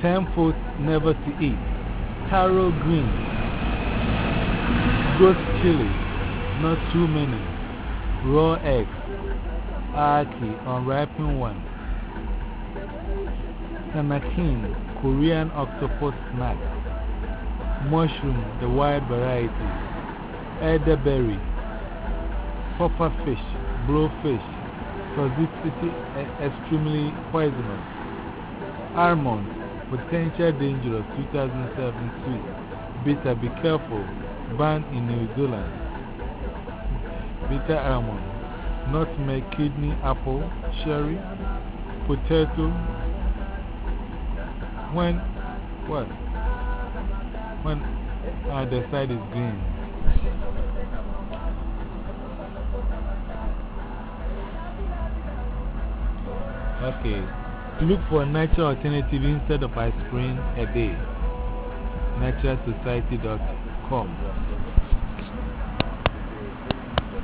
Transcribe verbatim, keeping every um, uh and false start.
ten foods never to eat. Taro green. Ghost chili. Not too many. Raw eggs. Aki, unripened one. Sanakin, Korean octopus snack. Mushroom, the wild variety. Elderberry. Puffer fish, blowfish. Toxicity extremely poisonous. Almond, potential dangerous. two thousand seven sweet. Bitter, be careful. Banned in New Zealand. Bitter almond. Nutmeg, kidney, apple, cherry, potato. When, what? When uh, the side is green. Okay. Look for a natural alternative instead of ice cream a day. natural society dot com